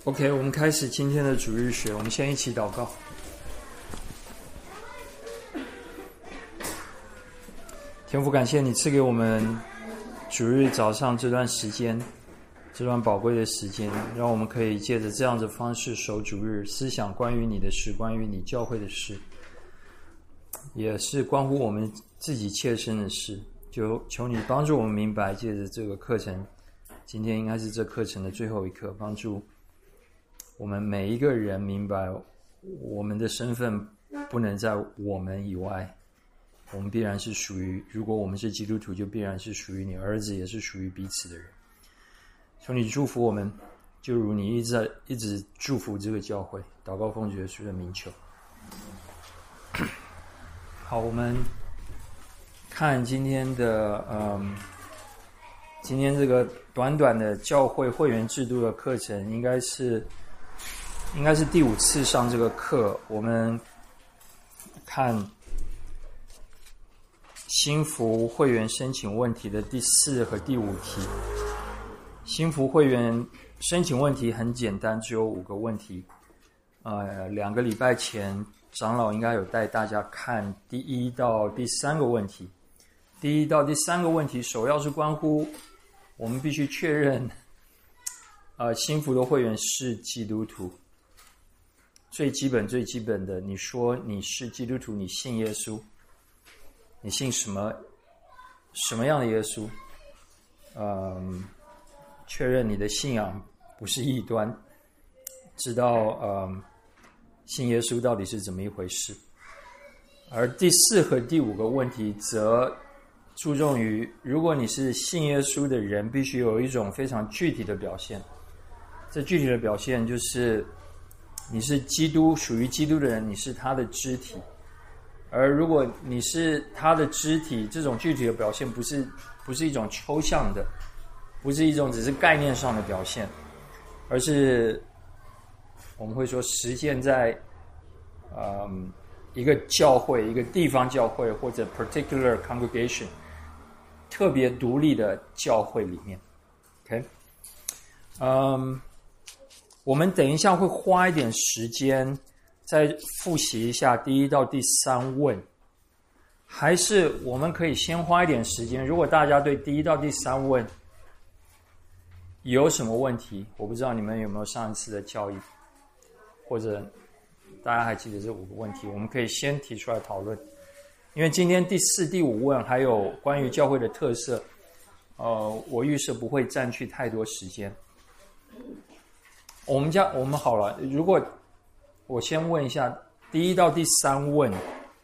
OK， 我们开始今天的主日学。我们先一起祷告。天父，感谢你赐给我们主日早上这段时间，这段宝贵的时间，让我们可以借着这样的方式守主日，思想关于你的事，关于你教会的事，也是关乎我们自己切身的事。就求你帮助我们明白，借着这个课程，今天应该是这课程的最后一课，帮助我们每一个人明白我们的身份不能在我们以外，我们必然是属于，如果我们是基督徒，就必然是属于你儿子，也是属于彼此的人。求你祝福我们，就如你一直祝福这个教会。祷告奉主耶稣的名求。好，我们看今天这个短短的教会会员制度的课程，应该是第5次上这个课。我们看新福会员申请问题的第4和第5题。新福会员申请问题很简单，只有5个问题。2个礼拜前长老应该有带大家看第1到第3个问题。第1到第3个问题首要是关乎我们必须确认新福的会员是基督徒。最基本的，你说你是基督徒，你信耶稣，你信什么样的耶稣？确认你的信仰不是异端，知道信耶稣到底是怎么一回事。而第4和第5个问题则注重于，如果你是信耶稣的人，必须有一种非常具体的表现。这具体的表现就是你是属于基督的人，你是他的肢体。而如果你是他的肢体，这种具体的表现不是一种抽象的，不是一种只是概念上的表现，而是我们会说实践在一个教会，一个地方教会，或者 particular congregation 特别独立的教会里面。 OK， 我们等一下会花一点时间再复习一下第1到第3问，还是我们可以先花一点时间，如果大家对第1到第3问有什么问题，我不知道你们有没有上一次的教育，或者大家还记得这5个问题，我们可以先提出来讨论。因为今天第4、第5问还有关于教会的特色，我预设不会占据太多时间。我们好了，如果我先问一下第1到第3问，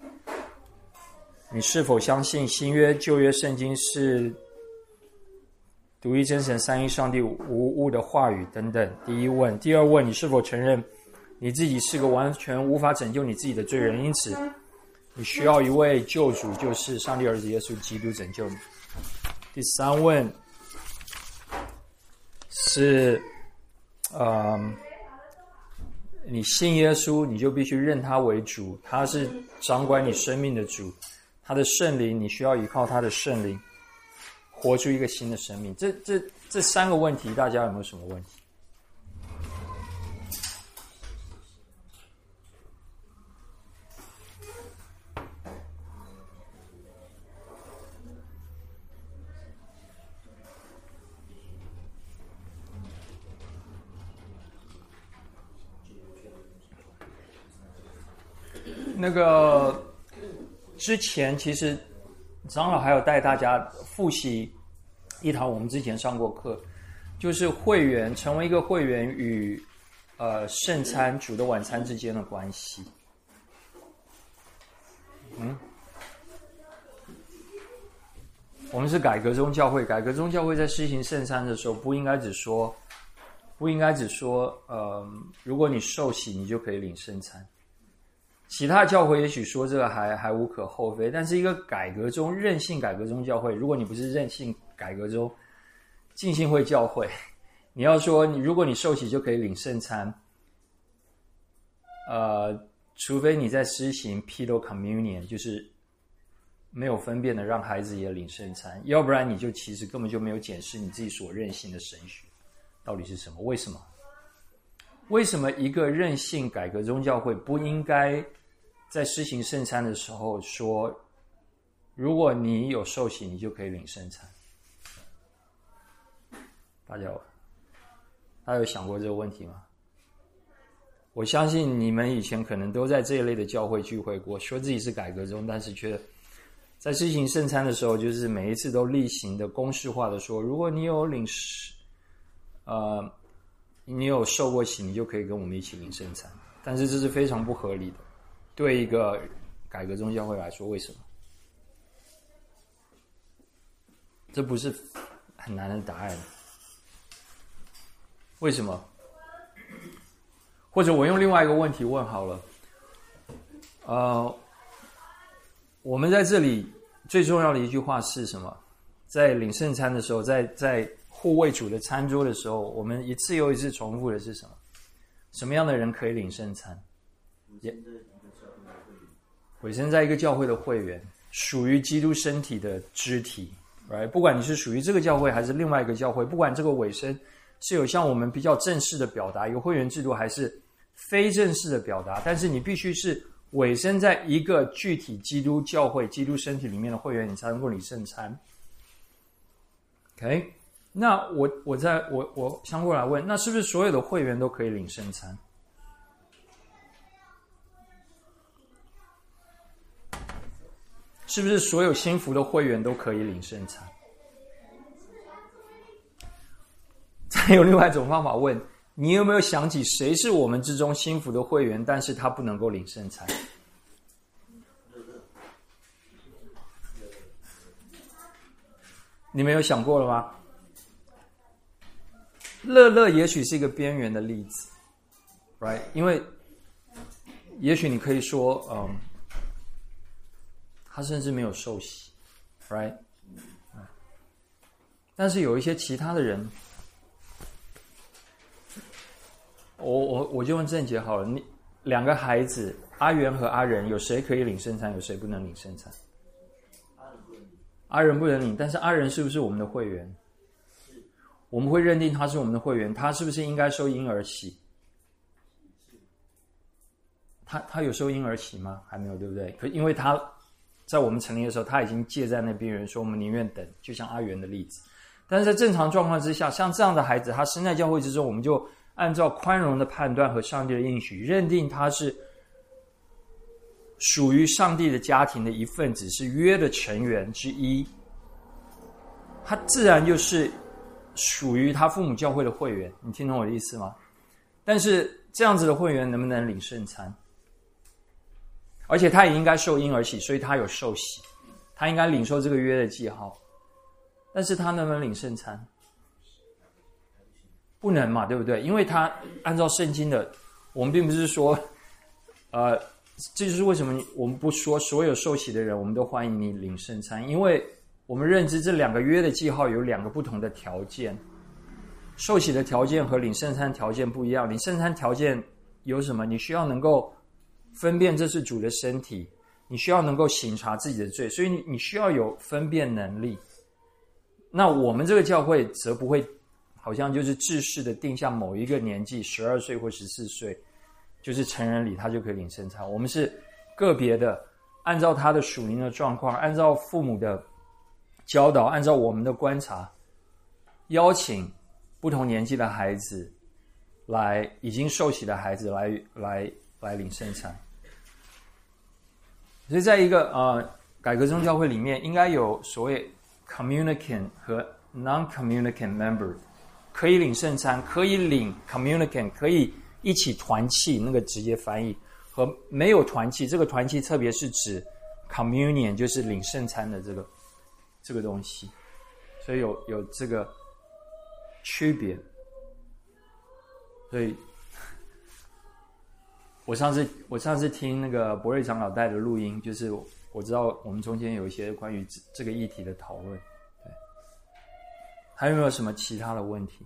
你是否相信新约旧约圣经是独一真神三一上帝无误的话语等等？第1问。第2问，你是否承认你自己是个完全无法拯救你自己的罪人，因此你需要一位救主，就是上帝儿子耶稣基督拯救你？第3问是你信耶稣，你就必须认他为主，他是掌管你生命的主，他的圣灵，你需要依靠他的圣灵活出一个新的生命。这3个问题大家有没有什么问题？那个之前其实长老还有带大家复习一堂我们之前上过课，就是成为一个会员与圣餐主的晚餐之间的关系。我们是改革宗教会，改革宗教会在施行圣餐的时候，不应该只说如果你受洗你就可以领圣餐。其他教会也许说这个还无可厚非，但是一个任性改革宗教会，如果你不是任性改革宗浸信会教会，你要说如果你受洗就可以领圣餐，除非你在施行 pedo communion， 就是没有分辨的让孩子也领圣餐，要不然你就其实根本就没有检视你自己所任性的神学到底是什么，为什么？ 为什么一个任性改革宗教会不应该在施行圣餐的时候说，如果你有受洗，你就可以领圣餐？大家有想过这个问题吗？我相信你们以前可能都在这一类的教会聚会过，说自己是改革宗，但是却在施行圣餐的时候，就是每一次都例行的公式化的说，如果你有你有受过洗，你就可以跟我们一起领圣餐。但是这是非常不合理的，对一个改革宗教会来说。为什么？这不是很难的答案。为什么？或者我用另外一个问题问好了。我们在这里最重要的一句话是什么？在领圣餐的时候，在护卫主的餐桌的时候，我们一次又一次重复的是什么？什么样的人可以领圣餐？委身在一个教会的会员，属于基督身体的肢体。Right? 不管你是属于这个教会还是另外一个教会，不管这个委身是有像我们比较正式的表达，有会员制度还是非正式的表达，但是你必须是委身在一个具体基督教会、基督身体里面的会员，你才能够领圣餐。OK， 那我相过来问，那是不是所有的会员都可以领圣餐？是不是所有新福的会员都可以领圣餐？再有另外一种方法问，你有没有想起谁是我们之中新福的会员，但是他不能够领圣餐？你们有想过了吗？乐乐也许是一个边缘的例子 ，right？ 因为也许你可以说，他甚至没有受洗 ，right？ 但是有一些其他的人，我就问郑杰好了，你两个孩子阿元和阿仁，有谁可以领圣餐，有谁不能领圣餐？阿仁不能领，但是阿仁是不是我们的会员？我们会认定他是我们的会员，他是不是应该受婴儿洗？他有受婴儿洗吗？还没有，对不对？可因为他在我们成立的时候，他已经介在那边缘，说我们宁愿等，就像阿元的例子。但是在正常状况之下，像这样的孩子，他生在教会之中，我们就按照宽容的判断和上帝的应许，认定他是属于上帝的家庭的一份子，是约的成员之一，他自然就是属于他父母教会的会员。你听懂我的意思吗？但是这样子的会员能不能领圣餐？而且他也应该受婴儿洗，所以他有受洗，他应该领受这个约的记号。但是他能不能领圣餐？不能嘛，对不对？因为他按照圣经的，我们并不是说这就是为什么我们不说所有受洗的人我们都欢迎你领圣餐，因为我们认知这两个约的记号有两个不同的条件。受洗的条件和领圣餐条件不一样。领圣餐条件有什么？你需要能够分辨这是主的身体，你需要能够省察自己的罪，所以你需要有分辨能力。那我们这个教会则不会好像就是制式的定下某一个年纪，12岁或14岁就是成人礼他就可以领圣餐。我们是个别的，按照他的属灵的状况，按照父母的教导，按照我们的观察，邀请不同年纪的孩子来，已经受洗的孩子来领圣餐。所以在一个改革宗教会里面，应该有所谓 communicant 和 non-communicant member， 可以领圣餐，可以领 communicant， 可以一起团契，那个直接翻译，和没有团契。这个团契特别是指 communion， 就是领圣餐的这个东西，所以有这个区别。所以我上次听那个博瑞长老带的录音，就是我知道我们中间有一些关于这个议题的讨论。对，还有没有什么其他的问题？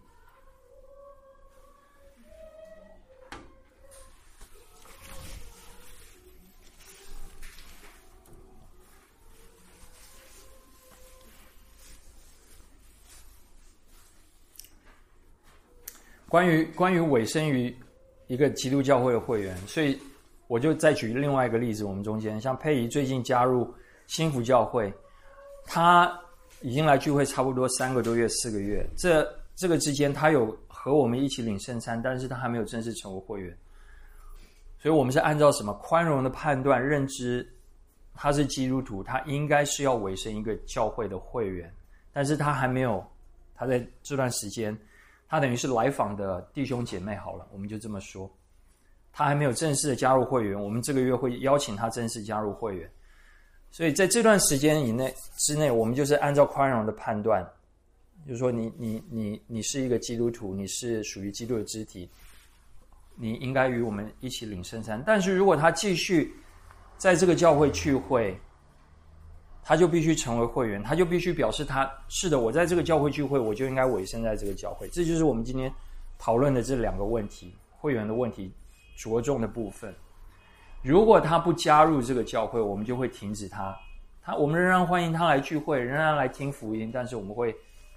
关于委身于一个基督教会的会员，所以我就再举另外一个例子，我们中间像佩仪最近加入新福教会，他已经来聚会差不多3个多月、4个月，这个之间他有和我们一起领圣餐，但是他还没有正式成为会员，所以我们是按照什么宽容的判断认知他是基督徒，他应该是要委身一个教会的会员，但是他还没有，他在这段时间他等于是来访的弟兄姐妹好了，我们就这么说，他还没有正式的加入会员，我们这个月会邀请他正式加入会员，所以在这段时间之内，我们就是按照宽容的判断，就是说你是一个基督徒，你是属于基督的肢体，你应该与我们一起领圣餐。但是如果他继续在这个教会聚会，他就必须成为会员，他就必须表示他是的，我在这个教会聚会，我就应该委身在这个教会。这就是我们今天讨论的这2个问题，会员的问题着重的部分。如果他不加入这个教会，我们就会停止他，我们仍然欢迎他来聚会，仍然来听福音，但是我们会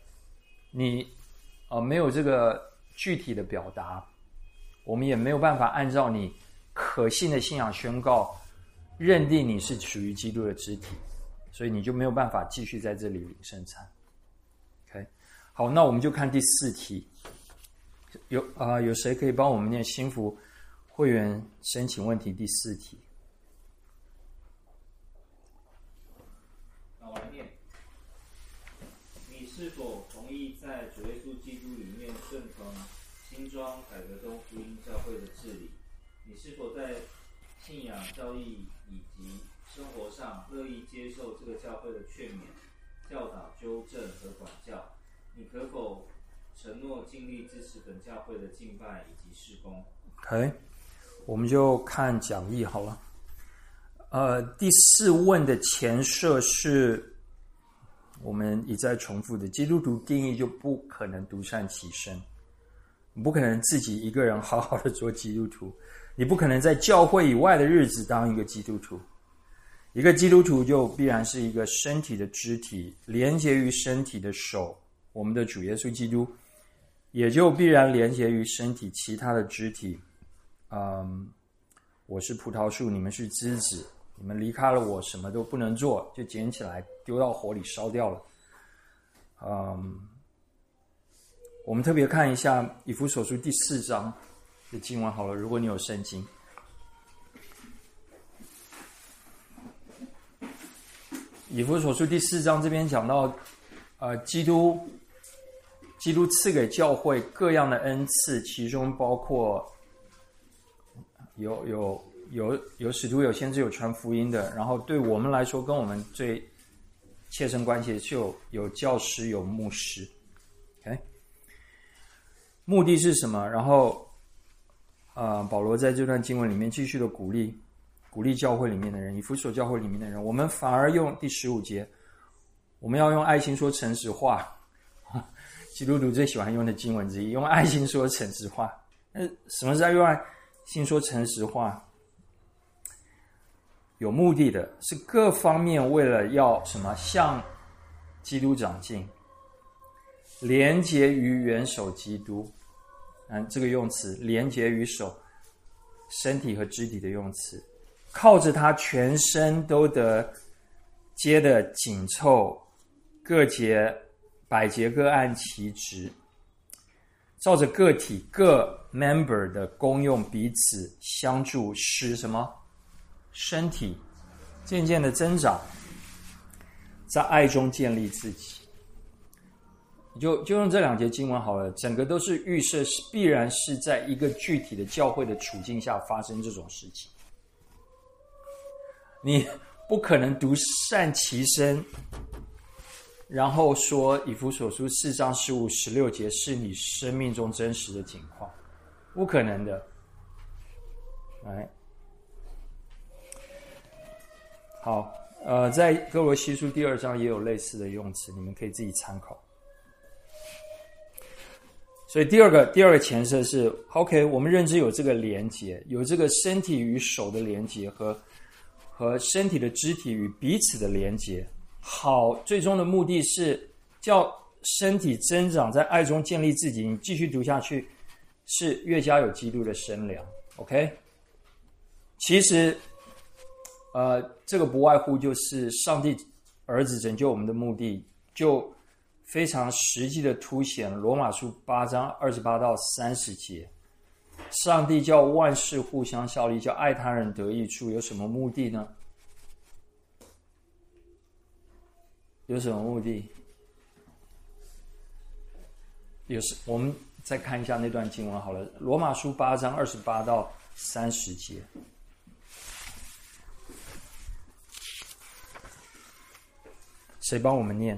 没有这个具体的表达，我们也没有办法按照你可信的信仰宣告认定你是属于基督的肢体，所以你就没有办法继续在这里领圣餐。 OK， 好，那我们就看第4题。有谁可以帮我们念新福会员申请问题第4题？ 那我来念。你是否同意在主耶稣基督里面顺从新庄改革东福音教会的治理？你是否在信仰、教义以及生活上乐意接受这个教会的劝勉、教导、纠正和管教？你可否承诺尽力支持本教会的敬拜以及事工？ OK， 我们就看讲义好了。第4问的前设是我们一再重复的，基督徒定义就不可能独善其身，你不可能自己一个人好好的做基督徒，你不可能在教会以外的日子当一个基督徒。一个基督徒就必然是一个身体的肢体，连结于身体的手，我们的主耶稣基督，也就必然连结于身体其他的肢体。我是葡萄树，你们是枝子，你们离开了我什么都不能做，就捡起来丢到火里烧掉了。我们特别看一下以弗所书第4章的经文好了，如果你有圣经。以弗所书第4章这边讲到基督赐给教会各样的恩赐，其中包括有使徒、有先知、有传福音的，然后对我们来说跟我们最切身关系的就有教师、有牧师。 OK， 目的是什么？然后保罗在这段经文里面继续的鼓励教会里面的人，以弗所教会里面的人，我们反而用第15节，我们要用爱心说诚实话，基督徒最喜欢用的经文之一，用爱心说诚实话。什么是用爱心说诚实话？有目的的，是各方面为了要什么？向基督长进，连结于元首基督。这个用词连结于手，身体和肢体的用词，靠着它全身都得接得紧凑，各节百节各按其职，照着个体各 member 的功用彼此相助，使什么？身体渐渐的增长，在爱中建立自己。就用这2节经文好了，整个都是预设必然是在一个具体的教会的处境下发生这种事情。你不可能独善其身，然后说以弗所书4章15、16节是你生命中真实的情况，不可能的。好，在哥罗西书第2章也有类似的用词，你们可以自己参考。所以第二个前设是 OK， 我们认知有这个连结，有这个身体与手的连结和身体的肢体与彼此的连结。好，最终的目的是叫身体增长，在爱中建立自己。你继续读下去， 是越加有基督的身量。OK， 其实这个不外乎就是上帝儿子拯救我们的目的，就非常实际的凸显罗马书8章28到30节。上帝叫万事互相效力，叫爱他人得益处，有什么目的呢？有什么目的？我们再看一下那段经文好了，罗马书8章28到30节。谁帮我们念？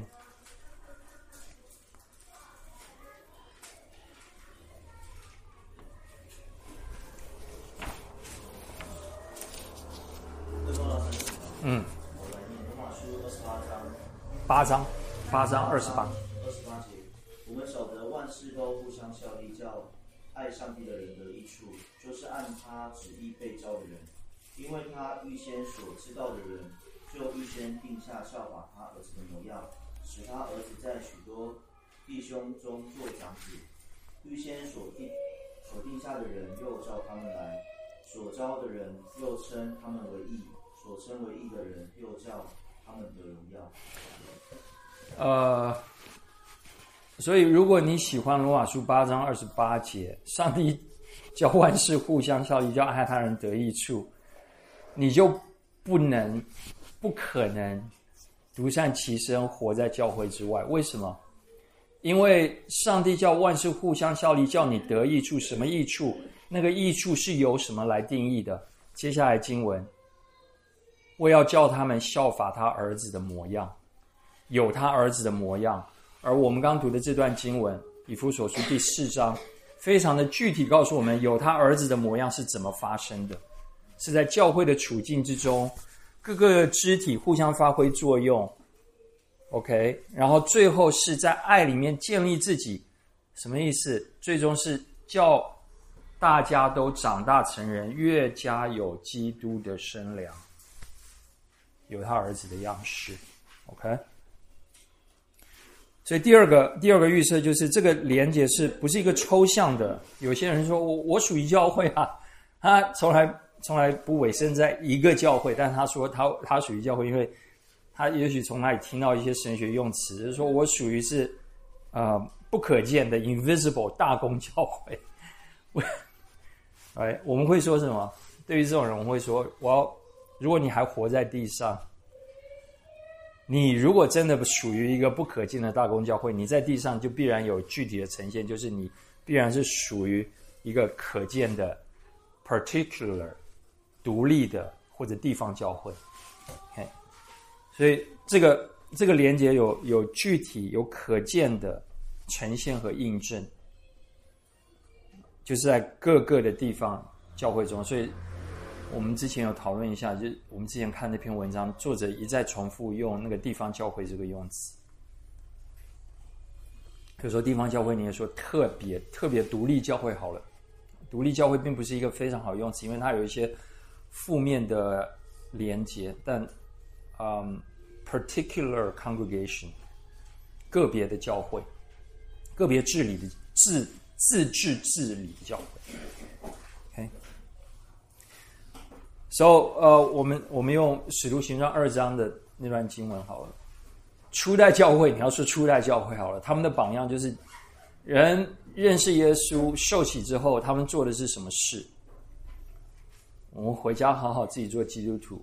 我来念罗马书 8章28 节。我们晓得万事都互相效力，叫爱上帝的人得益处，就是按他旨意被召的人。因为他预先所知道的人，就预先定下效法他儿子的模样，使他儿子在许多弟兄中做长子。预先所定下的人，又召他们来；所召的人，又称他们为义；所称为义的人，又叫他们得荣耀。 所以如果你喜欢罗马书8章28节，上帝叫万事互相效力，叫爱他人得益处，你就不可能独善其身，活在教会之外。为什么？因为上帝叫万事互相效力，叫你得益处。什么益处？那个益处是由什么来定义的？接下来经文，我要叫他们效法他儿子的模样，有他儿子的模样。而我们刚读的这段经文，以弗所书第4章，非常的具体告诉我们，有他儿子的模样是怎么发生的，是在教会的处境之中，各个肢体互相发挥作用。OK， 然后最后是在爱里面建立自己，什么意思？最终是叫大家都长大成人，越加有基督的身量，有他儿子的样式。OK， 所以第二个预设就是这个连结是不是一个抽象的？有些人说我属于教会啊，他从来不委身在一个教会，但他说他属于教会，因为他也许从那里听到一些神学用词，就是说我属于是不可见的 invisible 大公教会。我们会说什么？对于这种人，我们会说，如果你还活在地上，你如果真的属于一个不可见的大公教会，你在地上就必然有具体的呈现，就是你必然是属于一个可见的 particular 独立的或者地方教会。Okay， 所以这个连结有具体有可见的呈现和印证，就是在各个的地方教会中。所以我们之前有讨论一下，就是我们之前看那篇文章，作者一再重复用那个地方教会这个用词。比如说地方教会，你也说特别独立教会好了。独立教会并不是一个非常好的用词，因为它有一些负面的连结，但particular congregation 个别的教会，个别治理的自治治理的教会。OK， 我们用使徒行传2章的那段经文好了。初代教会，你要说初代教会好了，他们的榜样就是人认识耶稣受洗之后，他们做的是什么事？我们回家好好自己做基督徒。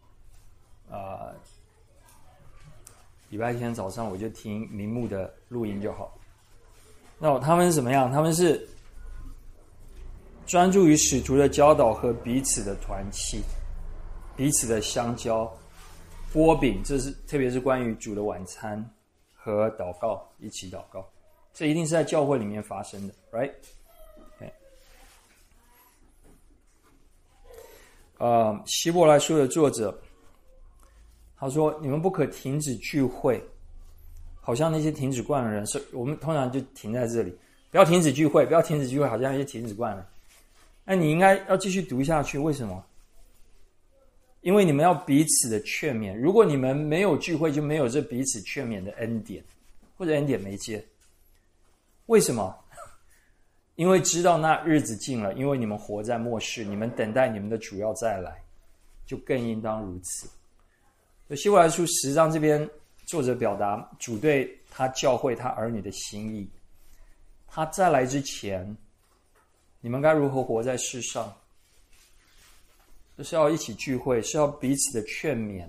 礼拜天早上我就听名目的录音就好。那他们是怎么样？他们是专注于使徒的教导和彼此的团契，彼此的相交，擘饼，这是特别是关于主的晚餐和祷告，一起祷告，这一定是在教会里面发生的 ，right？ 希伯来书的作者他说：“你们不可停止聚会，好像那些停止惯的人，是我们通常就停在这里，不要停止聚会，不要停止聚会，好像那些停止惯了。那你应该要继续读下去，为什么？因为你们要彼此的劝勉。如果你们没有聚会，就没有这彼此劝勉的恩典，或者恩典媒介。为什么？ 因为知道那日子近了，因为你们活在末世，你们等待你们的主要再来，就更应当如此。希伯来书10章这边作者表达主对他教会他儿女的心意，他再来之前，你们该如何活在世上？就是要一起聚会，是要彼此的劝勉，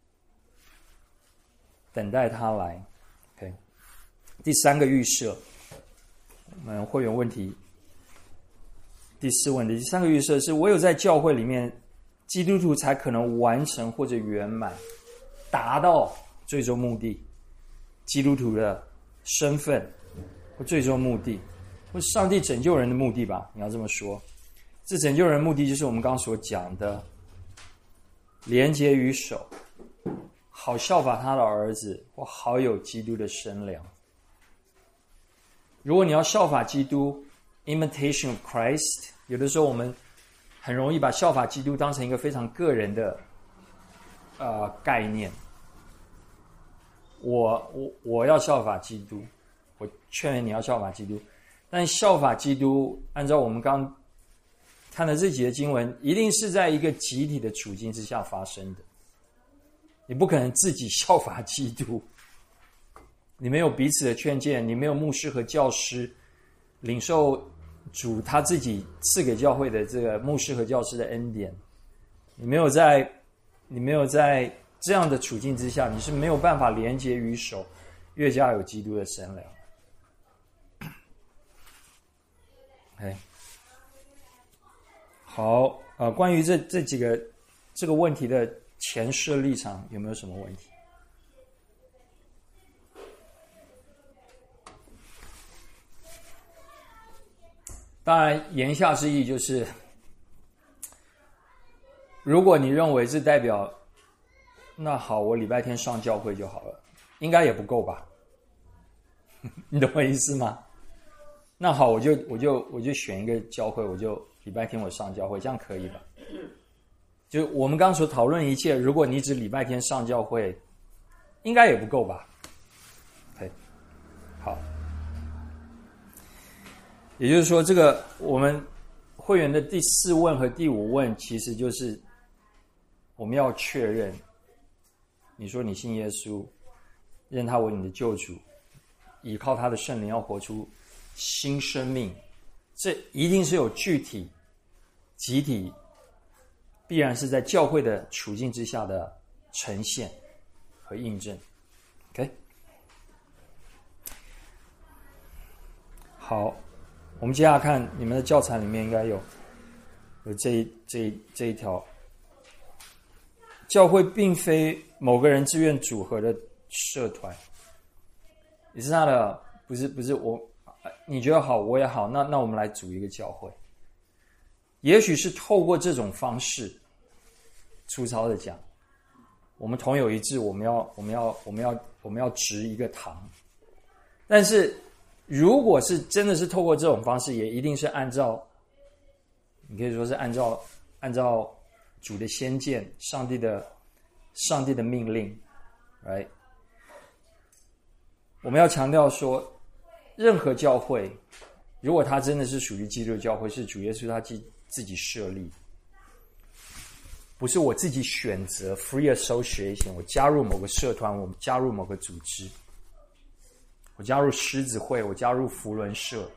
等待他来。OK， 第3个预设，我们会员问题第4问题，第3个预设是唯有在教会里面，基督徒才可能完成或者圆满，达到最终目的。基督徒的身份或最终目的，或上帝拯救人的目的吧，你要这么说。这拯救人的目的就是我们刚刚所讲的连结于手，好效法他的儿子，或好有基督的身量。如果你要效法基督 imitation of Christ， 有的时候我们很容易把效法基督当成一个非常个人的概念。我要效法基督，我劝你要效法基督，但效法基督按照我们刚看的这几节经文，一定是在一个集体的处境之下发生的。你不可能自己效法基督，你没有彼此的劝诫，你没有牧师和教师领受主他自己赐给教会的这个牧师和教师的恩典，你没有在这样的处境之下，你是没有办法连结于手，越加有基督的身量。Okay. 好，关于这几个这个问题的前设立场，有没有什么问题？当然，言下之意就是，如果你认为这代表，那好，我礼拜天上教会就好了，应该也不够吧？你懂我意思吗？那好，我就选一个教会，我就礼拜天我上教会，这样可以吧？就我们刚刚所讨论一切，如果你只礼拜天上教会，应该也不够吧？ OK， 好。也就是说，这个我们会员的第4问和第5问，其实就是我们要确认，你说你信耶稣，认他为你的救主，依靠他的圣灵要活出新生命，这一定是有具体、集体，必然是在教会的处境之下的呈现和印证。OK， 好。我们接下来看你们的教材里面应该有这一条，教会并非某个人自愿组合的社团，也是他的不是我你觉得好我也好，那我们来组一个教会，也许是透过这种方式，粗糙的讲，我们同有一致，我们要植一个堂，但是。如果是真的是透过这种方式，也一定是按照，你可以说是按照主的先见，上帝的命令 ，right？ 我们要强调说，任何教会，如果它真的是属于基督教会，是主耶稣他自己设立，不是我自己选择 free association， 我加入某个社团，我加入某个组织。我加入狮子会，我加入福伦社，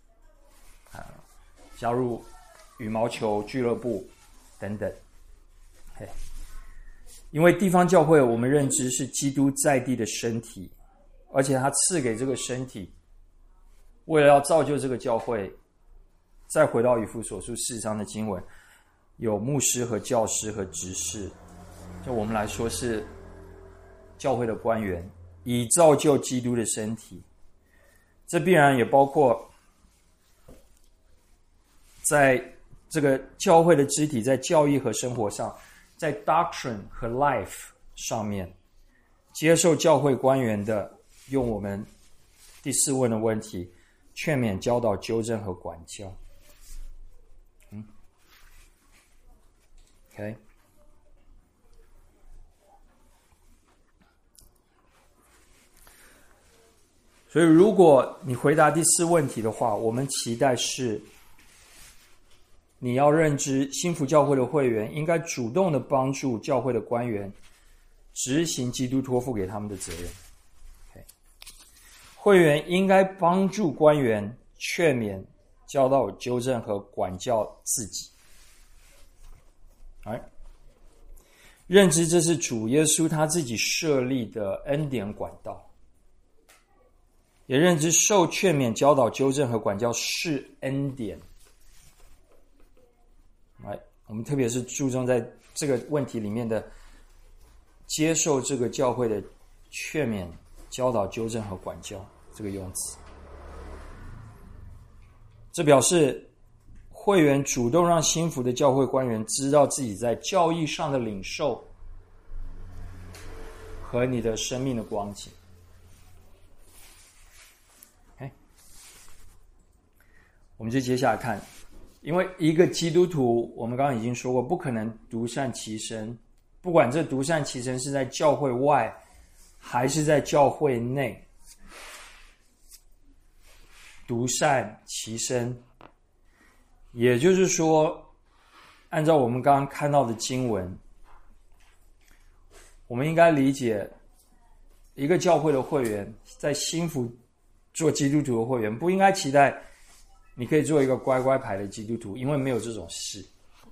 加入羽毛球俱乐部等等。因为地方教会我们认知是基督在地的身体，而且他赐给这个身体，为了要造就这个教会，再回到以弗所书4章的经文，有牧师和教师和执事，就我们来说是教会的官员，以造就基督的身体。这必然也包括在这个教会的肢体，在教义和生活上，在 doctrine 和 life 上面，接受教会官员的，用我们第4问的问题，劝勉、教导、纠正和管教。OK。 所以如果你回答第4问题的话，我们期待是你要认知新福教会的会员应该主动的帮助教会的官员执行基督托付给他们的责任。会员应该帮助官员劝勉、教导、纠正和管教自己。认知这是主耶稣他自己设立的恩典管道，也认知受劝勉、教导、纠正和管教是恩典。我们特别是注重在这个问题里面的接受这个教会的劝勉、教导、纠正和管教这个用词。这表示会员主动让新福的教会官员知道自己在教义上的领受和你的生命的光景。我们就接下来看，因为一个基督徒，我们刚刚已经说过，不可能独善其身，不管这独善其身是在教会外还是在教会内，独善其身，也就是说，按照我们刚刚看到的经文，我们应该理解一个教会的会员在新福做基督徒的会员，不应该期待你可以做一个乖乖牌的基督徒，因为没有这种事。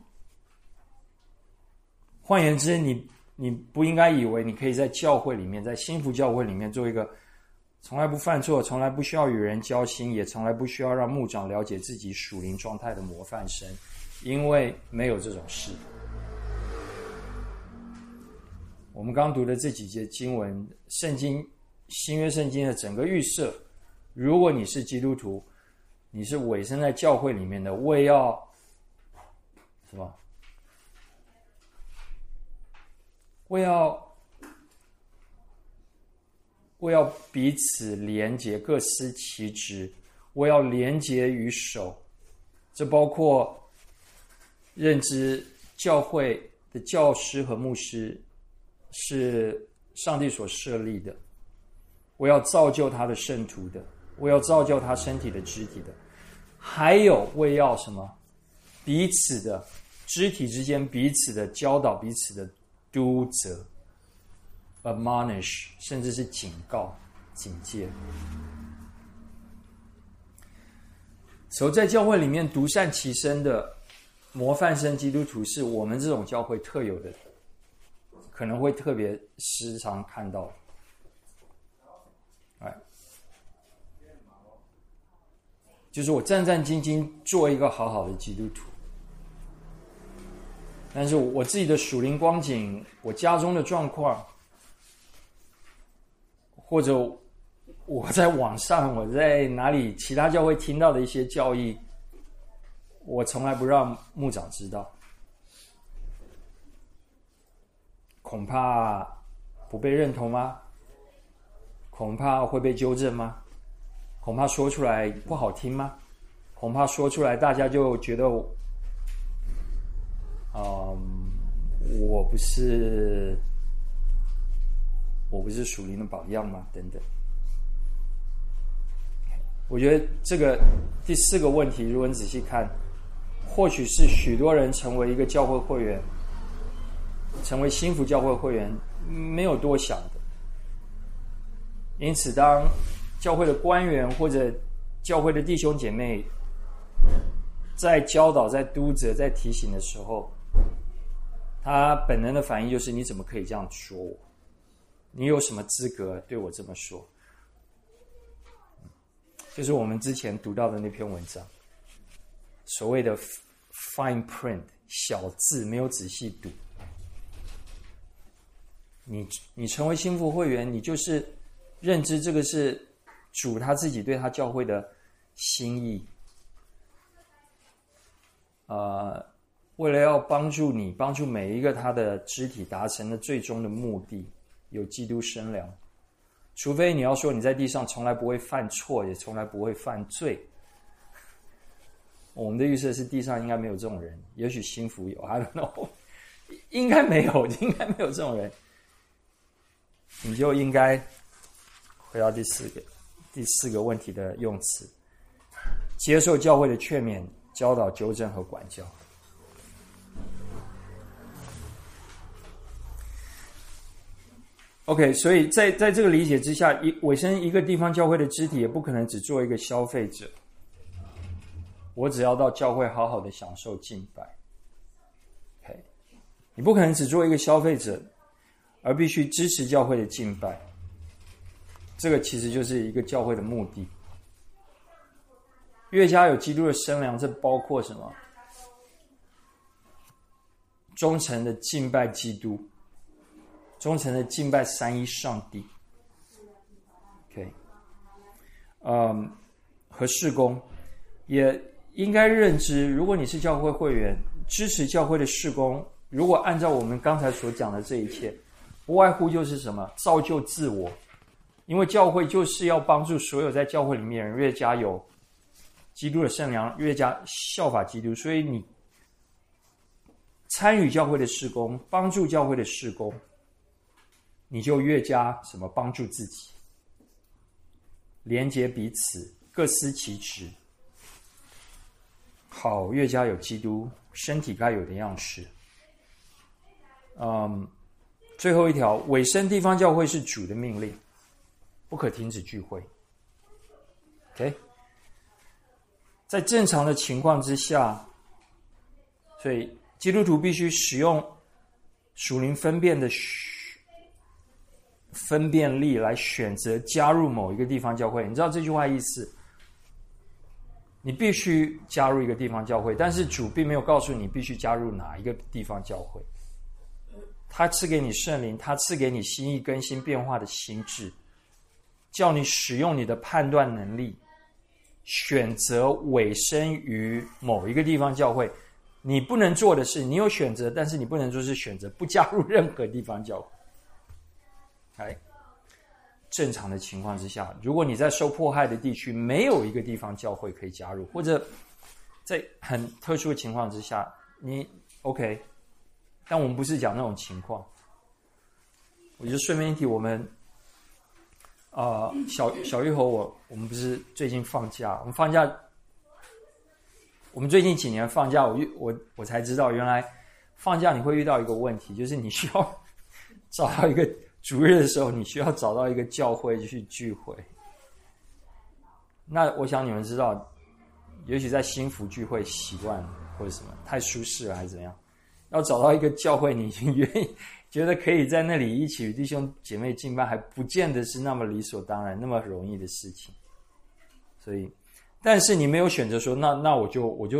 换言之，你不应该以为你可以在教会里面，在新福教会里面做一个从来不犯错、从来不需要与人交心，也从来不需要让牧长了解自己属灵状态的模范生，因为没有这种事。我们刚读的这几节经文，圣经新约圣经的整个预设，如果你是基督徒，你是委身在教会里面的，为要什么？为要彼此连结，各司其职，为要连结于手。这包括认知教会的教师和牧师是上帝所设立的，我要造就他的圣徒的，我要造就他身体的肢体的，还有为要什么？彼此的肢体之间彼此的教导，彼此的督责 admonish， 甚至是警告、警戒。所以在教会里面独善其身的模范生基督徒，是我们这种教会特有的，可能会特别时常看到的。就是我战战兢兢做一个好好的基督徒，但是我自己的属灵光景，我家中的状况，或者我在网上，我在哪里其他教会听到的一些教义，我从来不让牧长知道，恐怕不被认同吗？恐怕会被纠正吗？恐怕说出来不好听吗？恐怕说出来大家就觉得我不是属灵的榜样吗？等等。我觉得这个第4个问题，如果你仔细看，或许是许多人成为一个教会会员，成为新福教会会员没有多想的。因此当教会的官员或者教会的弟兄姐妹在教导、在督责、在提醒的时候，他本能的反应就是：你怎么可以这样说我？你有什么资格对我这么说？就是我们之前读到的那篇文章，所谓的 fine print 小字没有仔细读。你成为新福会员，你就是认知这个是主他自己对他教会的心意，为了要帮助你，帮助每一个他的肢体达成的最终的目的，有基督生良。除非你要说你在地上从来不会犯错，也从来不会犯罪，我们的预设是地上应该没有这种人，也许新福有 I don't know， 应该没有这种人，你就应该回到第四第4个问题的用词，接受教会的劝勉、教导、纠正和管教。OK， 所以在这个理解之下，委身一个地方教会的肢体也不可能只做一个消费者。我只要到教会好好的享受敬拜。OK， 你不可能只做一个消费者，而必须支持教会的敬拜。这个其实就是一个教会的目的。越加有基督的生粮，这包括什么？忠诚的敬拜基督，忠诚的敬拜三一上帝。OK， 和事工也应该认知，如果你是教会会员，支持教会的事工，如果按照我们刚才所讲的这一切，不外乎就是什么？造就自我。因为教会就是要帮助所有在教会里面人越加有基督的圣粮，越加效法基督，所以你参与教会的事工，帮助教会的事工，你就越加什么？帮助自己，连结彼此，各司其职，好，越加有基督身体该有的样式。最后一条，委身地方教会是主的命令，不可停止聚会。OK， 在正常的情况之下，所以基督徒必须使用属灵分辨的分辨力来选择加入某一个地方教会。你知道这句话意思？你必须加入一个地方教会，但是主并没有告诉你必须加入哪一个地方教会。他赐给你圣灵，他赐给你心意更新变化的心智，叫你使用你的判断能力，选择委身于某一个地方教会。你不能做的是，你有选择，但是你不能做是选择不加入任何地方教会。正常的情况之下，如果你在受迫害的地区没有一个地方教会可以加入，或者在很特殊的情况之下，你 OK， 但我们不是讲那种情况。我就顺便一提，我们小玉和我们不是最近放假，我们最近几年放假，我才知道原来放假你会遇到一个问题，就是你需要找到一个主日的时候，你需要找到一个教会去聚会。那我想你们知道，也许在新福聚会习惯或者什么太舒适了还是怎样，要找到一个教会你已经愿意觉得可以在那里一起与弟兄姐妹敬拜，还不见得是那么理所当然那么容易的事情。所以但是你没有选择说那我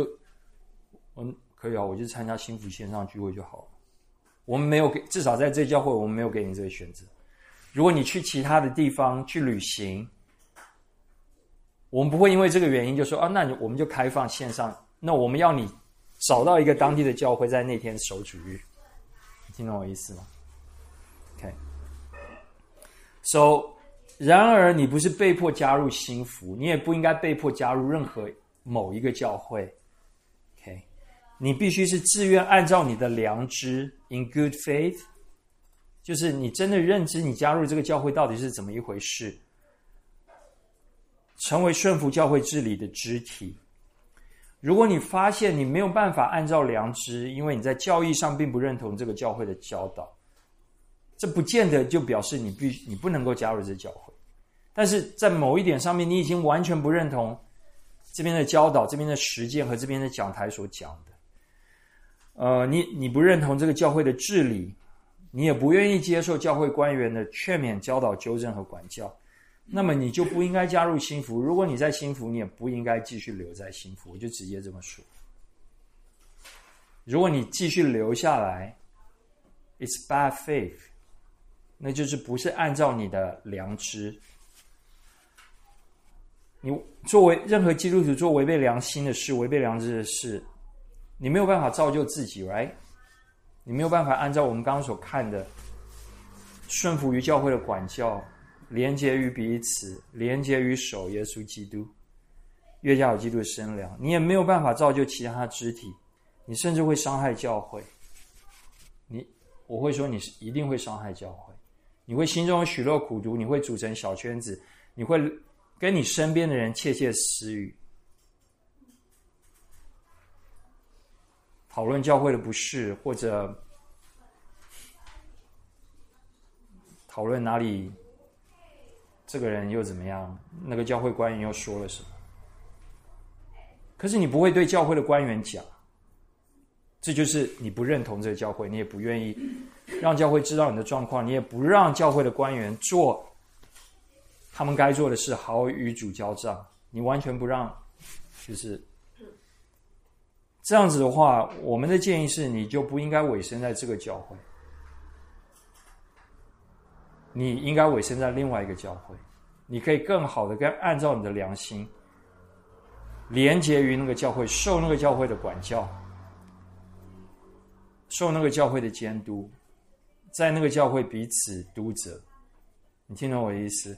可以啊，我就参加新福线上聚会就好了。我们没有至少在这教会我们没有给你这个选择。如果你去其他的地方去旅行，我们不会因为这个原因就说那我们就开放线上，那我们要你找到一个当地的教会在那天守主日。你听懂我意思吗？ OK， So 然而你不是被迫加入新福，你也不应该被迫加入任何某一个教会。 OK， 你必须是自愿按照你的良知 in good faith， 就是你真的认知你加入这个教会到底是怎么一回事，成为顺服教会治理的肢体。如果你发现你没有办法按照良知，因为你在教义上并不认同这个教会的教导，这不见得就表示你不能够加入这教会。但是在某一点上面你已经完全不认同这边的教导、这边的实践和这边的讲台所讲的，你不认同这个教会的治理，你也不愿意接受教会官员的劝勉、教导、纠正和管教，那么你就不应该加入新福。如果你在新福，你也不应该继续留在新福，我就直接这么说。如果你继续留下来 It's bad faith， 那就是不是按照你的良知。你作为任何基督徒做违背良心的事、违背良知的事，你没有办法造就自己 right？ 你没有办法按照我们刚刚所看的顺服于教会的管教，连结于彼此，连结于守耶稣基督，越加有基督的生粮。你也没有办法造就其他肢体，你甚至会伤害教会。我会说你一定会伤害教会，你会心中有许多苦毒，你会组成小圈子，你会跟你身边的人窃窃私语，讨论教会的不是，或者讨论哪里这个人又怎么样，那个教会官员又说了什么。可是你不会对教会的官员讲，这就是你不认同这个教会，你也不愿意让教会知道你的状况，你也不让教会的官员做他们该做的事，好好与主交账，你完全不让。就是这样子的话，我们的建议是，你就不应该委身在这个教会，你应该委身在另外一个教会，你可以更好的按照你的良心连结于那个教会，受那个教会的管教，受那个教会的监督，在那个教会彼此督责。你听懂我的意思？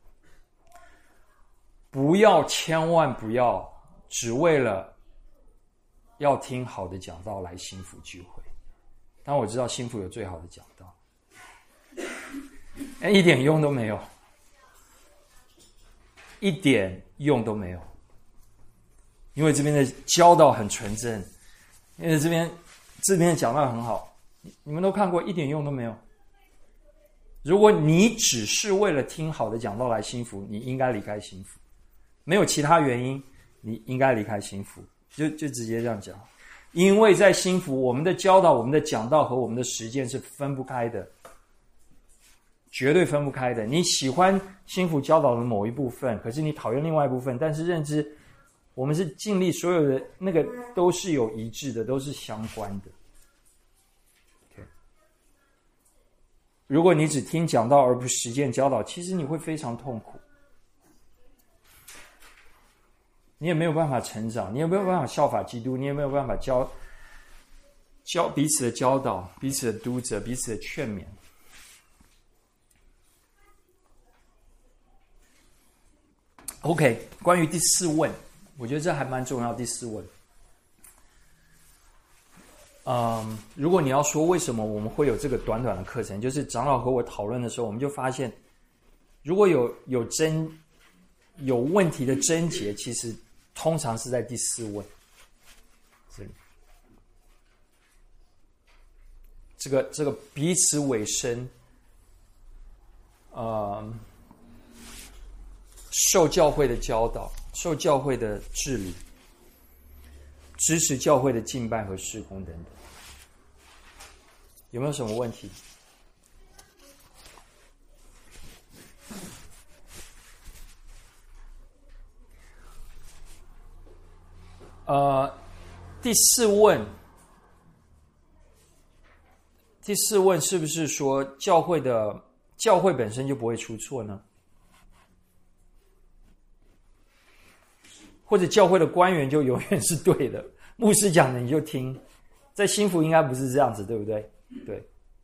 千万不要只为了要听好的讲道来新福聚会。但我知道新福有最好的讲道，一点用都没有，一点用都没有。因为这边的教导很纯正，因为这边的讲道很好，你们都看过，一点用都没有。如果你只是为了听好的讲道来新福，你应该离开新福，没有其他原因，你应该离开新福，就直接这样讲。因为在新福，我们的教导、我们的讲道和我们的实践是分不开的，绝对分不开的。你喜欢新福教导的某一部分，可是你讨厌另外一部分，但是认知我们是尽力所有的那个都是有一致的，都是相关的。Okay. 如果你只听讲道而不实践教导，其实你会非常痛苦，你也没有办法成长，你也没有办法效法基督，你也没有办法教彼此的教导、彼此的督责、彼此的劝勉。OK， 关于第四问，我觉得这还蛮重要。第四问，如果你要说为什么我们会有这个短短的课程，就是长老和我讨论的时候，我们就发现，如果有问题的症结，其实通常是在第四问这里。这个彼此委身，受教会的教导，受教会的治理，支持教会的敬拜和事工等等，有没有什么问题？第四问是不是说教会本身就不会出错呢？或者教会的官员就永远是对的，牧师讲的你就听？在新福应该不是这样子，对不对？对。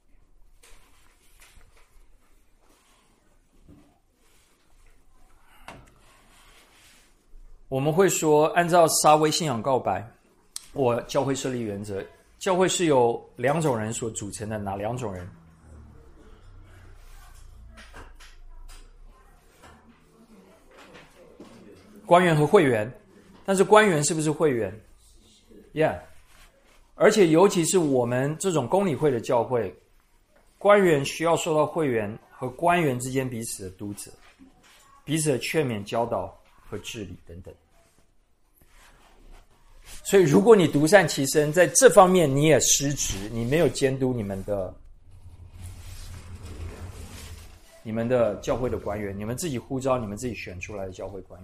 我们会说，按照沙威信仰告白，我教会设立原则，教会是由两种人所组成的，哪两种人？官员和会员。但是官员是不是会员 ？Yeah。而且尤其是我们这种公理会的教会，官员需要受到会员和官员之间彼此的督责、彼此的劝勉、教导和治理等等。所以如果你独善其身，在这方面你也失职，你没有监督你们的教会的官员，你们自己呼召你们自己选出来的教会官员。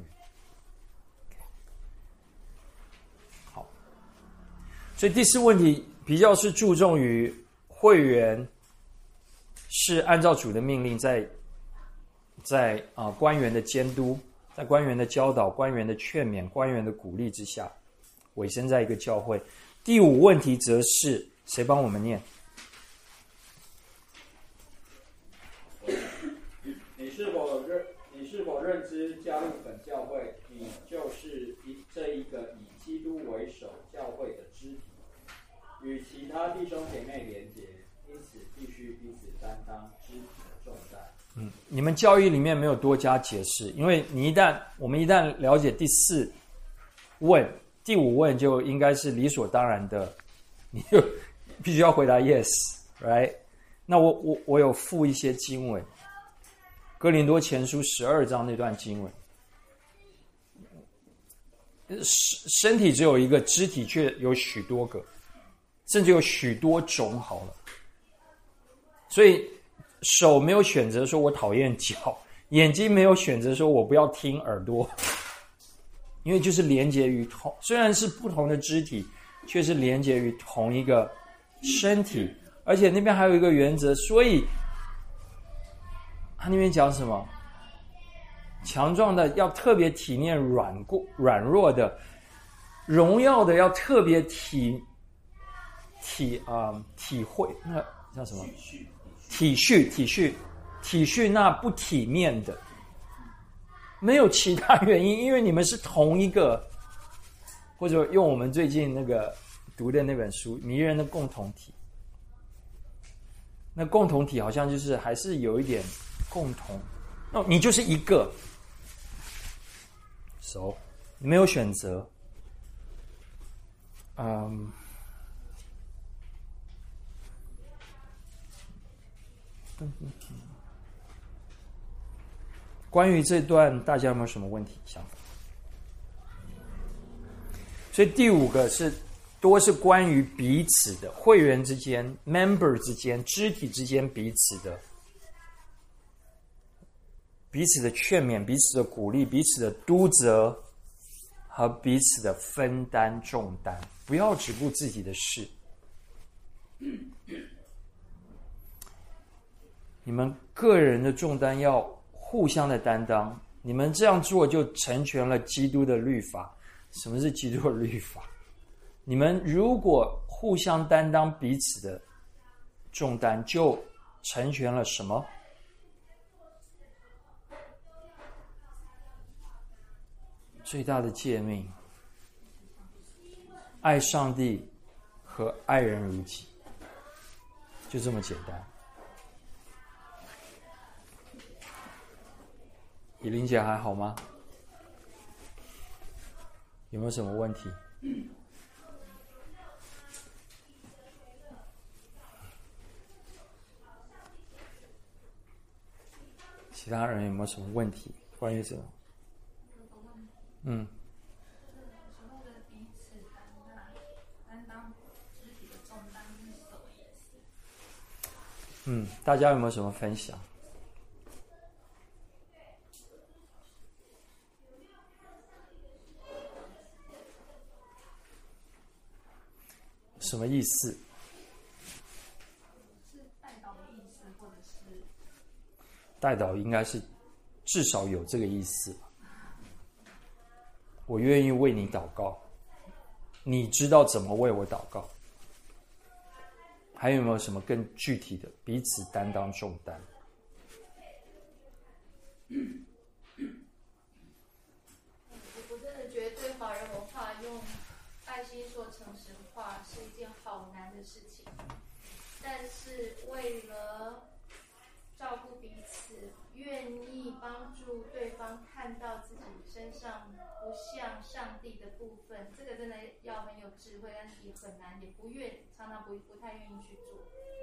好，所以第四问题比较是注重于会员是按照主的命令在官员的监督、在官员的教导、官员的劝勉、官员的鼓励之下，委身在一个教会。第五问题则是谁帮我们念？ 你是否认知加入本教会，你就是这一个以基督为首教会的肢体，与其他弟兄姐妹连结，因此必须彼此担当肢体的重担。 你们教义里面没有多加解释，因为我们一旦了解第4问、第5问，就应该是理所当然的，你就必须要回答 yes，right？ 那我有附一些经文，哥林多前书12章那段经文，身体只有一个，肢体却有许多个，甚至有许多种好了。所以手没有选择说我讨厌脚，眼睛没有选择说我不要听耳朵，因为就是连结于虽然是不同的肢体，却是连结于同一个身体。而且那边还有一个原则，所以他那边讲什么？强壮的要特别体面软弱的，荣耀的要特别体会，那个叫什么？体恤那不体面的。没有其他原因，因为你们是同一个，或者用我们最近那个读的那本书《迷人的共同体》。那共同体好像就是还是有一点共同，你就是一个，你没有选择，关于这段大家有没有什么问题想法？所以第5个多是关于彼此的，会员之间 member 之间，肢体之间彼此的劝勉，彼此的鼓励，彼此的督责和彼此的分担重担，不要只顾自己的事。你们个人的重担要互相的担当，你们这样做就成全了基督的律法。什么是基督的律法？你们如果互相担当彼此的重担，就成全了什么？最大的诫命，爱上帝和爱人如己，就这么简单。以琳姐还好吗？有没有什么问题？其他人有没有什么问题？关于这个？大家有没有什么分享？什么意思？ 是代祷的意思，或者是代祷应该是至少有这个意思。我愿意为你祷告，你知道怎么为我祷告？还有没有什么更具体的？彼此担当重担。 我真的觉得对华人文化用爱心说诚实话是一件好难的事情，但是为了照顾彼此，愿意帮助对方看到自己身上不像上帝的部分，这个真的要很有智慧，但是也很难，也常常不太愿意去做。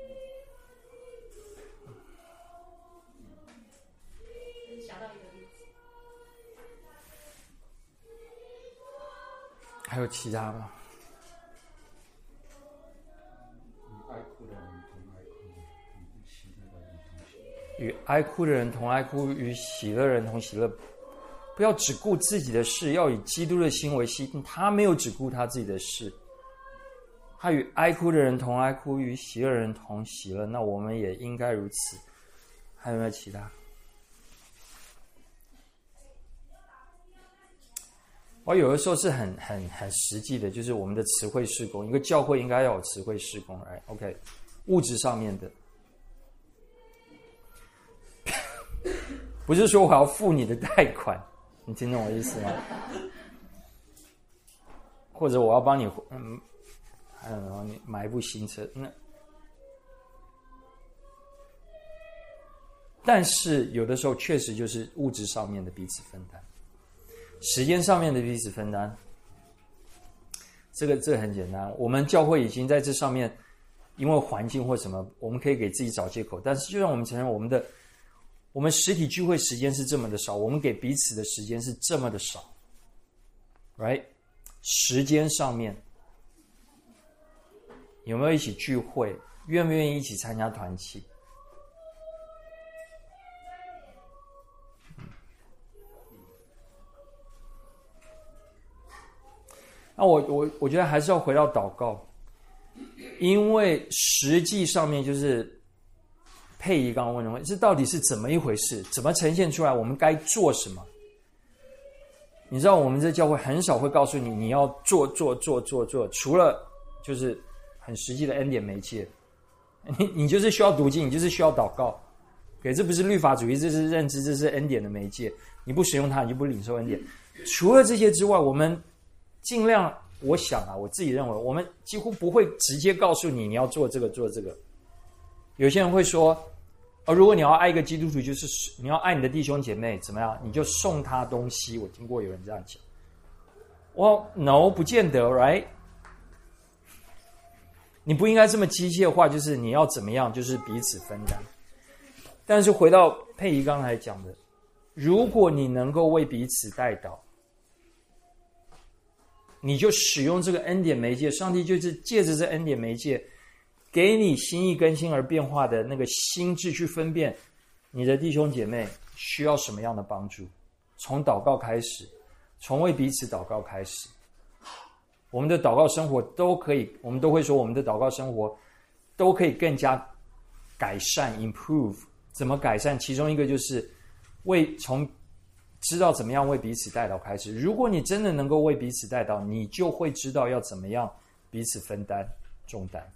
想到一个例子。 还有其他吗？与哀哭的人同哀哭，与喜乐人同喜乐。不要只顾自己的事，要以基督的心为心。他没有只顾他自己的事，他与哀哭的人同哀哭，与喜乐人同喜乐。那我们也应该如此。还有没有其他？我有的时候是很实际的，就是我们的词汇事工，一个教会应该要有词汇事工，来 ，OK， 物质上面的，不是说我要付你的贷款，你听懂我意思吗？或者我要帮你，你买一部新车， 但是有的时候确实就是物质上面的彼此分担，时间上面的彼此分担。这个很简单，我们教会已经在这上面，因为环境或什么，我们可以给自己找借口。但是就让我们承认，我们实体聚会时间是这么的少，我们给彼此的时间是这么的少 ，right？ 时间上面有没有一起聚会？愿不愿意一起参加团契？那我觉得还是要回到祷告，因为实际上面就是佩仪刚刚问的问题，这到底是怎么一回事？怎么呈现出来？我们该做什么？你知道我们这教会很少会告诉你你要做，除了就是很实际的恩典媒介，你就是需要读经，你就是需要祷告。这不是律法主义，这是认知，这是恩典的媒介。你不使用它，你就不领受恩典。除了这些之外，我们尽量，我想啊，我自己认为，我们几乎不会直接告诉你你要做这个。有些人会说，如果你要爱一个基督徒，就是你要爱你的弟兄姐妹，怎么样？你就送他东西。我听过有人这样讲。no， 不见得 ，right？ 你不应该这么机械化，就是你要怎么样，就是彼此分担。但是回到佩仪刚才讲的，如果你能够为彼此代祷，你就使用这个恩典媒介，上帝就是借着这恩典媒介，给你心意更新而变化的那个心智去分辨你的弟兄姐妹需要什么样的帮助。从祷告开始，从为彼此祷告开始，我们的祷告生活都可以，我们都会说我们的祷告生活都可以更加改善 improve。 怎么改善？其中一个就是从知道怎么样为彼此代祷开始。如果你真的能够为彼此代祷，你就会知道要怎么样彼此分担重担。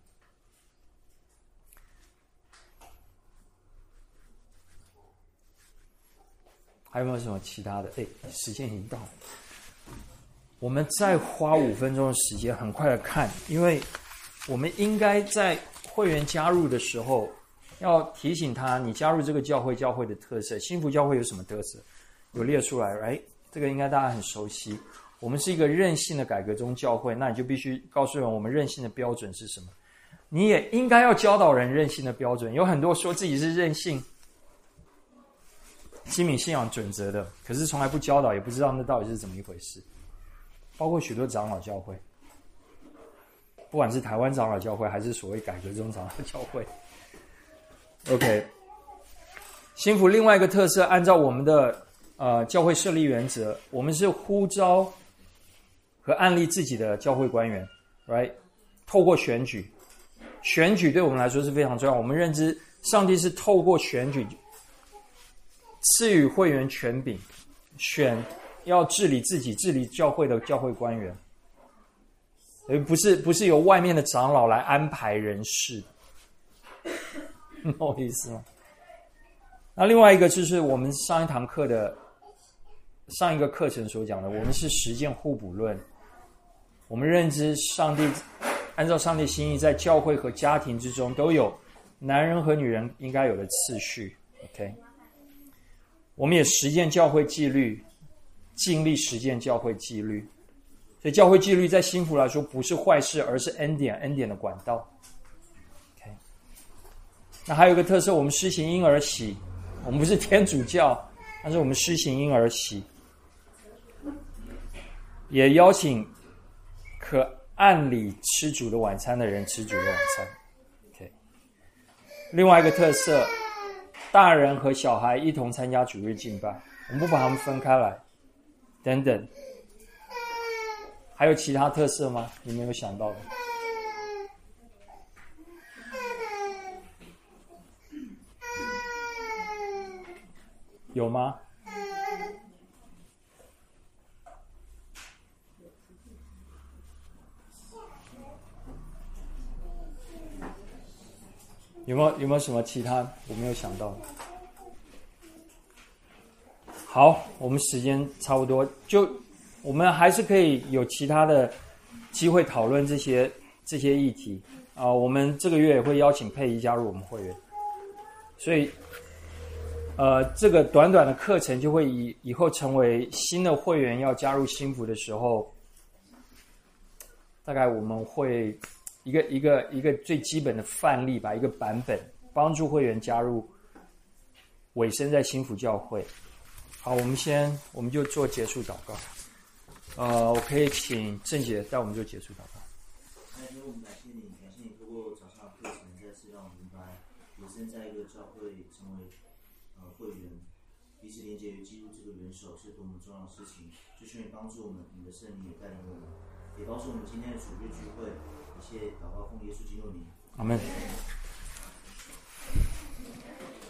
还有没有什么其他的？时间已经到了，我们再花5分钟的时间，很快的看，因为我们应该在会员加入的时候，要提醒他，你加入这个教会的特色。幸福教会有什么特色？有列出来 ，right？ 这个应该大家很熟悉。我们是一个任性的改革中教会，那你就必须告诉人我们任性的标准是什么。你也应该要教导人任性的标准。有很多说自己是任性基敏信仰准则的，可是从来不教导，也不知道那到底是怎么一回事。包括许多长老教会，不管是台湾长老教会还是所谓改革中长老教会。OK， 幸福另外一个特色，按照我们的教会设立原则，我们是呼召和案例自己的教会官员 ，right？ 透过选举对我们来说是非常重要。我们认知上帝是透过选举赐予会员权柄，选要治理自己、治理教会的教会官员，而不是由外面的长老来安排人事。懂我意思吗？那另外一个就是我们上一个课程所讲的，我们是实践互补论。我们认知上帝按照上帝心意，在教会和家庭之中都有男人和女人应该有的次序。OK， 我们也实践教会纪律，尽力实践教会纪律。所以教会纪律在幸福来说不是坏事，而是恩典的管道。OK， 那还有一个特色，我们施行婴儿洗。我们不是天主教，但是我们施行婴儿洗，也邀请可按理吃主的晚餐的人吃主的晚餐。OK， 另外一个特色，大人和小孩一同参加主日敬拜，我们不把他们分开来，等等。还有其他特色吗？你没有想到的？有吗？有没有什么其他我没有想到的？好，我们时间差不多，就我们还是可以有其他的机会讨论这些议题我们这个月也会邀请佩仪加入我们会员，所以这个短短的课程就会以后成为新的会员要加入新福的时候，大概我们会一个最基本的范例吧，一个版本，帮助会员加入委身在新福教会。好，我们就做结束祷告。我可以请郑姐带我们做结束祷告。 我们感谢你透过早上的课程，再次让我们明白，委身在一个教会成为会员，彼此连接于基督这个元首是多么重要的事情。就求你帮助我们，你的圣灵也带领我们，也帮助我们今天的主日聚会，一切祷告奉耶稣基督名。 阿们。